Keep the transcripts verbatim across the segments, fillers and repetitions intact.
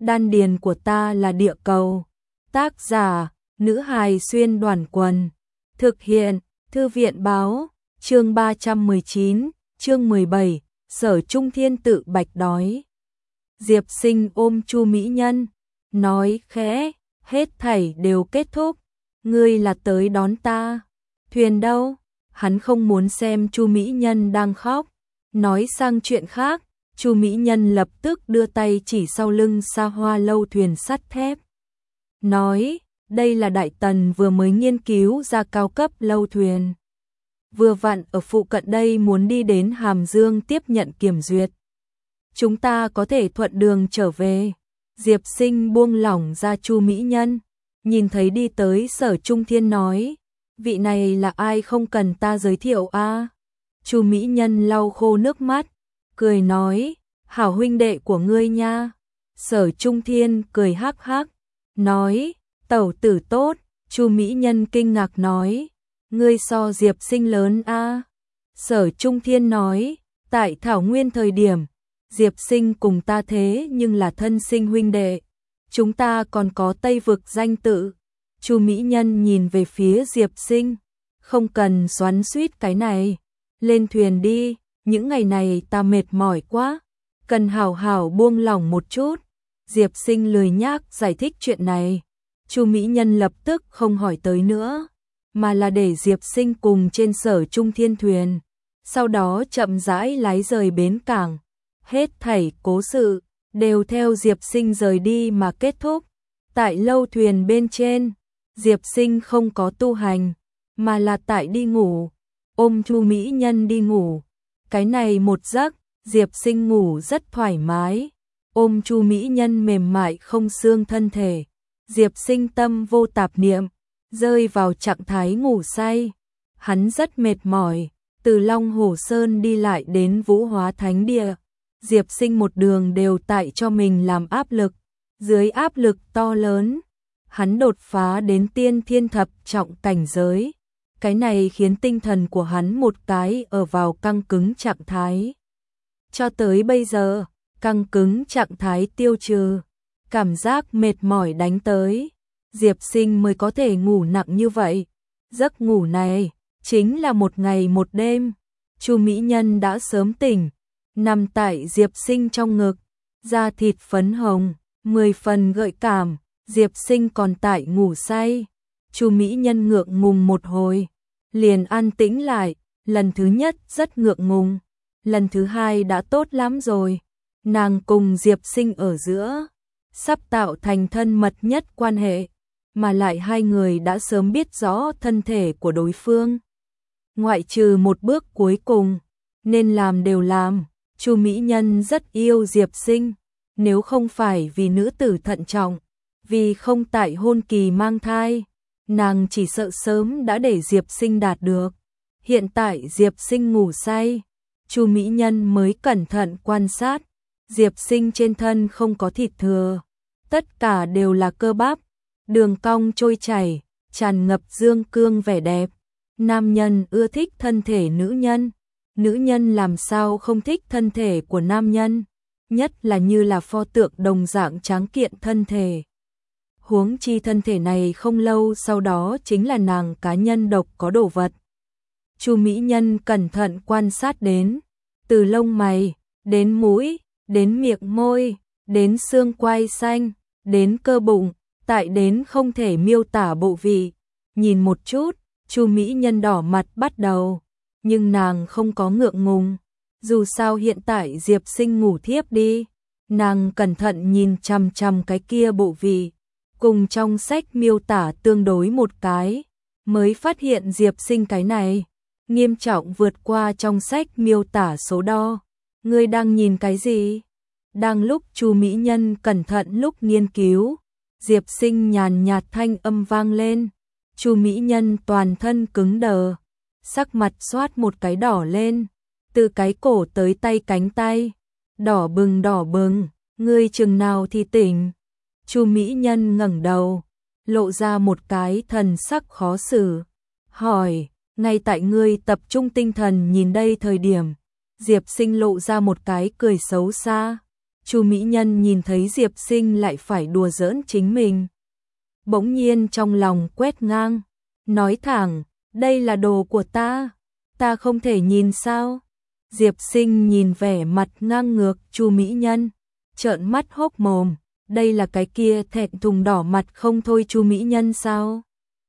Đan điền của ta là địa cầu. Tác giả, nữ hài xuyên đoàn quần. Thực hiện, thư viện báo, chương ba trăm mười chín, chương mười bảy, Sở Trung Thiên tự bạch đói. Diệp Sinh ôm Chu Mỹ Nhân, nói khẽ, hết thảy đều kết thúc, ngươi là tới đón ta. Thuyền đâu? Hắn không muốn xem Chu Mỹ Nhân đang khóc. Nói sang chuyện khác, Chu Mỹ Nhân lập tức đưa tay chỉ sau lưng xa hoa lâu thuyền sắt thép. Nói, đây là Đại Tần vừa mới nghiên cứu ra cao cấp lâu thuyền. Vừa vặn ở phụ cận đây muốn đi đến Hàm Dương tiếp nhận kiểm duyệt. Chúng ta có thể thuận đường trở về. Diệp Sinh buông lỏng ra Chu Mỹ Nhân, nhìn thấy đi tới Sở Trung Thiên nói, vị này là ai không cần ta giới thiệu a? À? Chu Mỹ Nhân lau khô nước mắt, cười nói, hảo huynh đệ của ngươi nha. Sở Trung Thiên cười hắc hắc, nói, tẩu tử tốt. Chu Mỹ Nhân kinh ngạc nói, ngươi so Diệp Sinh lớn a? À? Sở Trung Thiên nói, tại Thảo Nguyên thời điểm, Diệp Sinh cùng ta thế nhưng là thân sinh huynh đệ, chúng ta còn có Tây vực danh tự. Chu Mỹ Nhân nhìn về phía Diệp Sinh, không cần xoắn xuýt cái này, lên thuyền đi, những ngày này ta mệt mỏi quá, cần hảo hảo buông lỏng một chút. Diệp Sinh lười nhác giải thích chuyện này. Chu Mỹ Nhân lập tức không hỏi tới nữa, mà là để Diệp Sinh cùng trên Sở Trung Thiên thuyền, sau đó chậm rãi lái rời bến cảng. Hết thảy cố sự đều theo Diệp Sinh rời đi mà kết thúc. Tại lâu thuyền bên trên, Diệp Sinh không có tu hành, mà là tại đi ngủ, ôm Chu Mỹ Nhân đi ngủ. Cái này một giấc, Diệp Sinh ngủ rất thoải mái, ôm Chu Mỹ Nhân mềm mại không xương thân thể. Diệp Sinh tâm vô tạp niệm, rơi vào trạng thái ngủ say. Hắn rất mệt mỏi, từ Long Hồ Sơn đi lại đến Vũ Hóa Thánh Địa. Diệp Sinh một đường đều tại cho mình làm áp lực, dưới áp lực to lớn, hắn đột phá đến tiên thiên thập trọng cảnh giới. Cái này khiến tinh thần của hắn một cái ở vào căng cứng trạng thái. Cho tới bây giờ, căng cứng trạng thái tiêu trừ, cảm giác mệt mỏi đánh tới, Diệp Sinh mới có thể ngủ nặng như vậy. Giấc ngủ này chính là một ngày một đêm. Chu Mỹ Nhân đã sớm tỉnh, nằm tại Diệp Sinh trong ngực, da thịt phấn hồng, mười phần gợi cảm. Diệp Sinh còn tại ngủ say. Chu Mỹ Nhân ngượng ngùng một hồi, liền an tĩnh lại. Lần thứ nhất rất ngượng ngùng, lần thứ hai đã tốt lắm rồi. Nàng cùng Diệp Sinh ở giữa, sắp tạo thành thân mật nhất quan hệ, mà lại hai người đã sớm biết rõ thân thể của đối phương. Ngoại trừ một bước cuối cùng, nên làm đều làm. Chu Mỹ Nhân rất yêu Diệp Sinh, nếu không phải vì nữ tử thận trọng, vì không tại hôn kỳ mang thai, nàng chỉ sợ sớm đã để Diệp Sinh đạt được. Hiện tại Diệp Sinh ngủ say, Chu Mỹ Nhân mới cẩn thận quan sát. Diệp Sinh trên thân không có thịt thừa, tất cả đều là cơ bắp, đường cong trôi chảy, tràn ngập dương cương vẻ đẹp. Nam nhân ưa thích thân thể nữ nhân, nữ nhân làm sao không thích thân thể của nam nhân, nhất là như là pho tượng đồng dạng tráng kiện thân thể. Huống chi thân thể này không lâu sau đó chính là nàng cá nhân độc có đồ vật. Chu Mỹ Nhân cẩn thận quan sát đến, từ lông mày, đến mũi, đến miệng môi, đến xương quai xanh, đến cơ bụng, tại đến không thể miêu tả bộ vị. Nhìn một chút, Chu Mỹ Nhân đỏ mặt bắt đầu, nhưng nàng không có ngượng ngùng. Dù sao hiện tại Diệp Sinh ngủ thiếp đi, nàng cẩn thận nhìn chằm chằm cái kia bộ vị, cùng trong sách miêu tả tương đối một cái, mới phát hiện Diệp Sinh cái này nghiêm trọng vượt qua trong sách miêu tả số đo. Ngươi đang nhìn cái gì? Đang lúc Chu Mỹ Nhân cẩn thận lúc nghiên cứu, Diệp Sinh nhàn nhạt thanh âm vang lên. Chu Mỹ Nhân toàn thân cứng đờ, sắc mặt xoát một cái đỏ lên, từ cái cổ tới tay cánh tay, đỏ bừng đỏ bừng. Ngươi chừng nào thì tỉnh? Chu Mỹ Nhân ngẩng đầu, lộ ra một cái thần sắc khó xử, hỏi. Ngay tại ngươi tập trung tinh thần nhìn đây thời điểm, Diệp Sinh lộ ra một cái cười xấu xa. Chu Mỹ Nhân nhìn thấy Diệp Sinh lại phải đùa giỡn chính mình. Bỗng nhiên trong lòng quét ngang, nói thẳng, đây là đồ của ta, ta không thể nhìn sao? Diệp Sinh nhìn vẻ mặt ngang ngược Chu Mỹ Nhân, trợn mắt hốc mồm, đây là cái kia thẹn thùng đỏ mặt không thôi Chu Mỹ Nhân sao?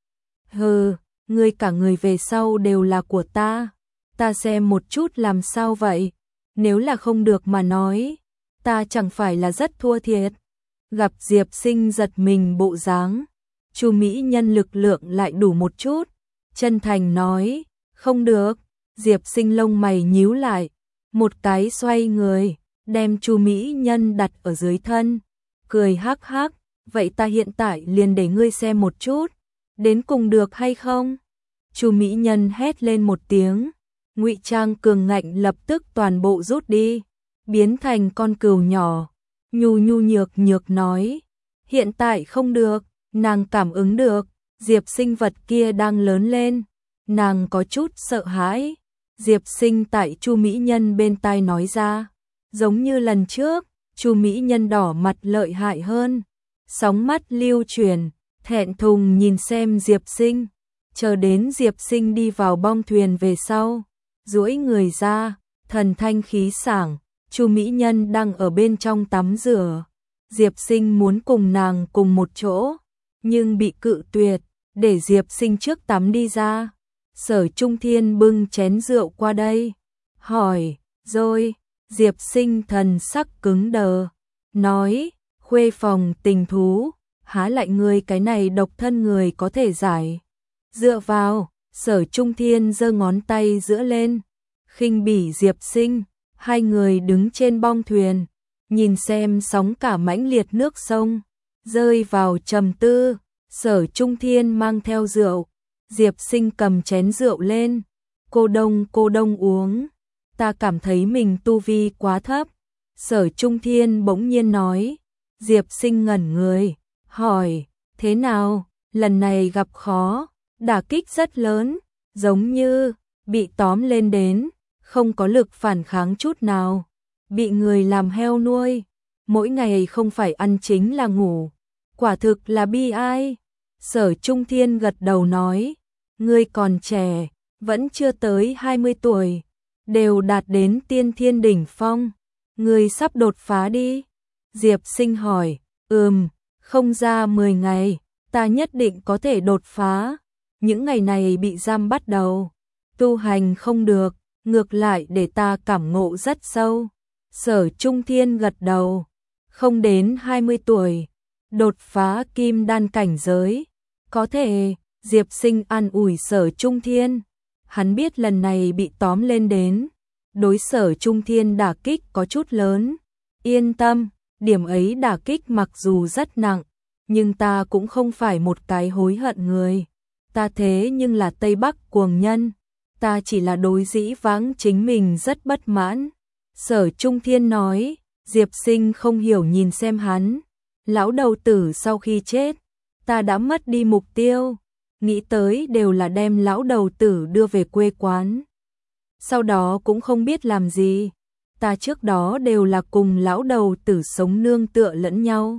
Hừ, ngươi cả người về sau đều là của ta, ta xem một chút làm sao vậy, nếu là không được mà nói, ta chẳng phải là rất thua thiệt. Gặp Diệp Sinh giật mình bộ dáng, Chu Mỹ Nhân lực lượng lại đủ một chút, chân thành nói, không được. Diệp Sinh lông mày nhíu lại, một cái xoay người, đem Chu Mỹ Nhân đặt ở dưới thân, cười hắc hắc, vậy ta hiện tại liền để ngươi xem một chút, đến cùng được hay không? Chu Mỹ Nhân hét lên một tiếng, ngụy trang cường ngạnh lập tức toàn bộ rút đi, biến thành con cừu nhỏ, nhu nhu nhược nhược nói, hiện tại không được, nàng cảm ứng được, Diệp Sinh vật kia đang lớn lên, nàng có chút sợ hãi. Diệp Sinh tại Chu Mỹ Nhân bên tai nói ra, giống như lần trước, Chu Mỹ Nhân đỏ mặt lợi hại hơn, sóng mắt lưu chuyển, thẹn thùng nhìn xem Diệp Sinh, chờ đến Diệp Sinh đi vào bong thuyền về sau, duỗi người ra, thần thanh khí sảng, Chu Mỹ Nhân đang ở bên trong tắm rửa, Diệp Sinh muốn cùng nàng cùng một chỗ, nhưng bị cự tuyệt, để Diệp Sinh trước tắm đi ra. Sở Trung Thiên bưng chén rượu qua đây, hỏi, rồi, Diệp Sinh thần sắc cứng đờ, nói, khuê phòng tình thú, há lại người cái này độc thân người có thể giải. Dựa vào, Sở Trung Thiên giơ ngón tay giữa lên, khinh bỉ Diệp Sinh, hai người đứng trên bong thuyền, nhìn xem sóng cả mãnh liệt nước sông, rơi vào trầm tư, Sở Trung Thiên mang theo rượu. Diệp Sinh cầm chén rượu lên, cô đông cô đông uống, ta cảm thấy mình tu vi quá thấp. Sở Trung Thiên bỗng nhiên nói, Diệp Sinh ngẩn người, hỏi, thế nào, lần này gặp khó, đả kích rất lớn, giống như, bị tóm lên đến, không có lực phản kháng chút nào, bị người làm heo nuôi, mỗi ngày không phải ăn chính là ngủ, quả thực là bi ai. Sở Trung Thiên gật đầu nói, ngươi còn trẻ, vẫn chưa tới hai mươi tuổi, đều đạt đến tiên thiên đỉnh phong, ngươi sắp đột phá đi. Diệp Sinh hỏi, ừm, không ra mười ngày, ta nhất định có thể đột phá, những ngày này bị giam bắt đầu, tu hành không được, ngược lại để ta cảm ngộ rất sâu. Sở Trung Thiên gật đầu, không đến hai mươi tuổi, đột phá kim đan cảnh giới, có thể. Diệp Sinh an ủi Sở Trung Thiên, hắn biết lần này bị tóm lên đến, đối Sở Trung Thiên đả kích có chút lớn, yên tâm, điểm ấy đả kích mặc dù rất nặng, nhưng ta cũng không phải một cái hối hận người, ta thế nhưng là Tây Bắc cuồng nhân, ta chỉ là đối dĩ vãng chính mình rất bất mãn. Sở Trung Thiên nói, Diệp Sinh không hiểu nhìn xem hắn, lão đầu tử sau khi chết, ta đã mất đi mục tiêu. Nghĩ tới đều là đem lão đầu tử đưa về quê quán. Sau đó cũng không biết làm gì. Ta trước đó đều là cùng lão đầu tử sống nương tựa lẫn nhau.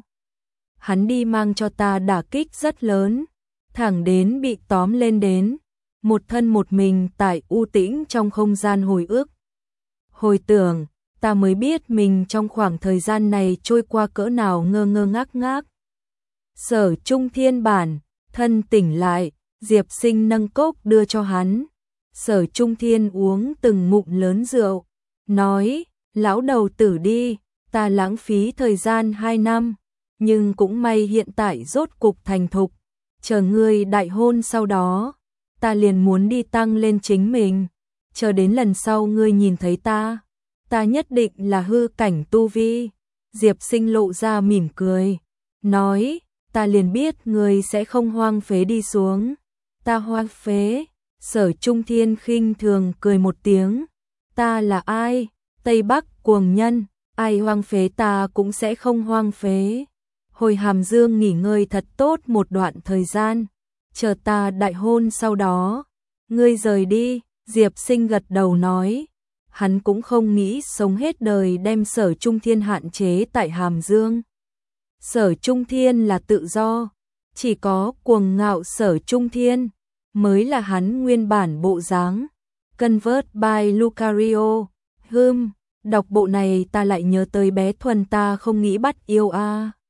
Hắn đi mang cho ta đả kích rất lớn. Thẳng đến bị tóm lên đến. Một thân một mình tại u tĩnh trong không gian hồi ức. Hồi tưởng, ta mới biết mình trong khoảng thời gian này trôi qua cỡ nào ngơ ngơ ngác ngác. Sở Trung Thiên bản. Thân tỉnh lại, Diệp Sinh nâng cốc đưa cho hắn. Sở Trung Thiên uống từng ngụm lớn rượu, nói, lão đầu tử đi, ta lãng phí thời gian hai năm, nhưng cũng may hiện tại rốt cục thành thục, chờ ngươi đại hôn sau đó, ta liền muốn đi tăng lên chính mình, chờ đến lần sau ngươi nhìn thấy ta, ta nhất định là hư cảnh tu vi. Diệp Sinh lộ ra mỉm cười, nói, ta liền biết ngươi sẽ không hoang phế đi xuống. Ta hoang phế? Sở Trung Thiên khinh thường cười một tiếng. Ta là ai? Tây Bắc cuồng nhân, ai hoang phế ta cũng sẽ không hoang phế. Hồi Hàm Dương nghỉ ngơi thật tốt một đoạn thời gian, chờ ta đại hôn sau đó, ngươi rời đi. Diệp Sinh gật đầu nói, hắn cũng không nghĩ sống hết đời đem Sở Trung Thiên hạn chế tại Hàm Dương. Sở Trung Thiên là tự do, chỉ có cuồng ngạo Sở Trung Thiên mới là hắn nguyên bản bộ dáng. Convert by Lucario. Hừm, đọc bộ này ta lại nhớ tới bé Thuần ta không nghĩ bắt yêu a.